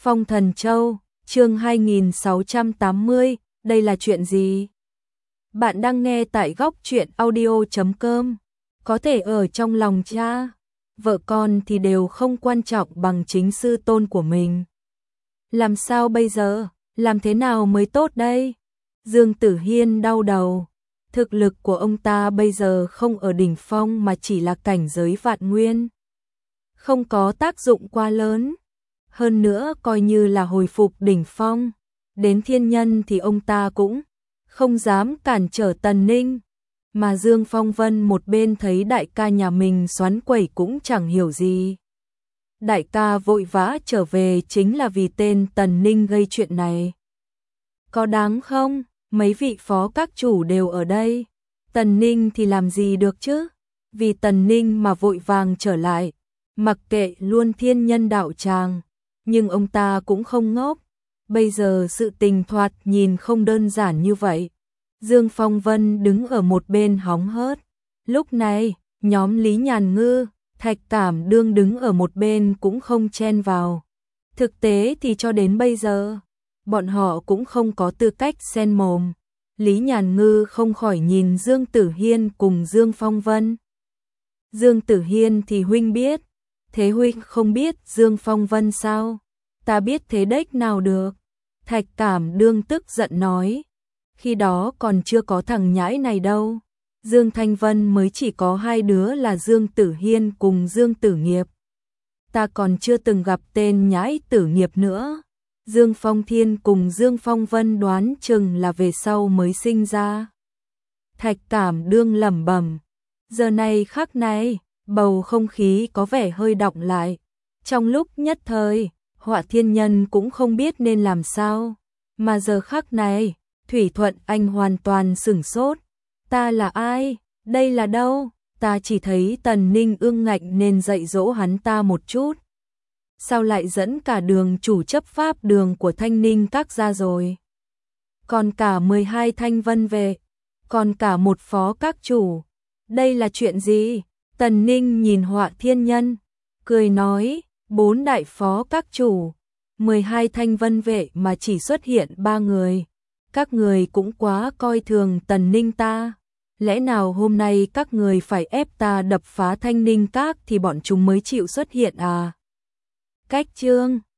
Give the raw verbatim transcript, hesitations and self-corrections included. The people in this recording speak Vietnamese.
Phong Thần Châu, chương hai nghìn sáu trăm tám mươi, đây là chuyện gì? Bạn đang nghe tại góc truyện audio chấm com. Có thể ở trong lòng cha, vợ con thì đều không quan trọng bằng chính sư tôn của mình. Làm sao bây giờ? Làm thế nào mới tốt đây? Dương Tử Hiên đau đầu. Thực lực của ông ta bây giờ không ở đỉnh phong mà chỉ là cảnh giới vạn nguyên. Không có tác dụng quá lớn. Hơn nữa coi như là hồi phục đỉnh phong. Đến thiên nhân thì ông ta cũng không dám cản trở Tần Ninh. Mà Dương Phong Vân một bên thấy đại ca nhà mình xoắn quẩy cũng chẳng hiểu gì. Đại ca vội vã trở về chính là vì tên Tần Ninh gây chuyện này. Có đáng không? Mấy vị phó các chủ đều ở đây. Tần Ninh thì làm gì được chứ? Vì Tần Ninh mà vội vàng trở lại. Mặc kệ luôn thiên nhân đạo tràng. Nhưng ông ta cũng không ngốc. Bây giờ sự tình thoạt nhìn không đơn giản như vậy. Dương Phong Vân đứng ở một bên hóng hớt. Lúc này, nhóm Lý Nhàn Ngư, Thạch Cảm Đương đứng ở một bên cũng không chen vào. Thực tế thì cho đến bây giờ, bọn họ cũng không có tư cách xen mồm. Lý Nhàn Ngư không khỏi nhìn Dương Tử Hiên cùng Dương Phong Vân. Dương Tử Hiên thì huynh biết, thế huynh không biết Dương Phong Vân sao? Ta biết thế đếch nào được. Thạch Cảm Đương tức giận nói. Khi đó còn chưa có thằng nhãi này đâu. Dương Thanh Vân mới chỉ có hai đứa là Dương Tử Hiên cùng Dương Tử Nghiệp. Ta còn chưa từng gặp tên nhãi Tử Nghiệp nữa. Dương Phong Thiên cùng Dương Phong Vân đoán chừng là về sau mới sinh ra. Thạch Cảm Đương lẩm bẩm. Giờ này khắc này, bầu không khí có vẻ hơi đọng lại. Trong lúc nhất thời, Họa Thiên Nhân cũng không biết nên làm sao. Mà giờ khắc này, Thủy Thuận Anh hoàn toàn sửng sốt. Ta là ai? Đây là đâu? Ta chỉ thấy Tần Ninh ương ngạnh nên dạy dỗ hắn ta một chút. Sao lại dẫn cả đường chủ chấp pháp đường của Thanh Ninh các ra rồi? Còn cả mười hai thanh vân vệ, còn cả một phó các chủ. Đây là chuyện gì? Tần Ninh nhìn Họa Thiên Nhân, cười nói, bốn đại phó các chủ, mười hai thanh vân vệ mà chỉ xuất hiện ba người. Các người cũng quá coi thường Tần Ninh ta. Lẽ nào hôm nay các người phải ép ta đập phá Thanh Ninh các thì bọn chúng mới chịu xuất hiện à? Cách chương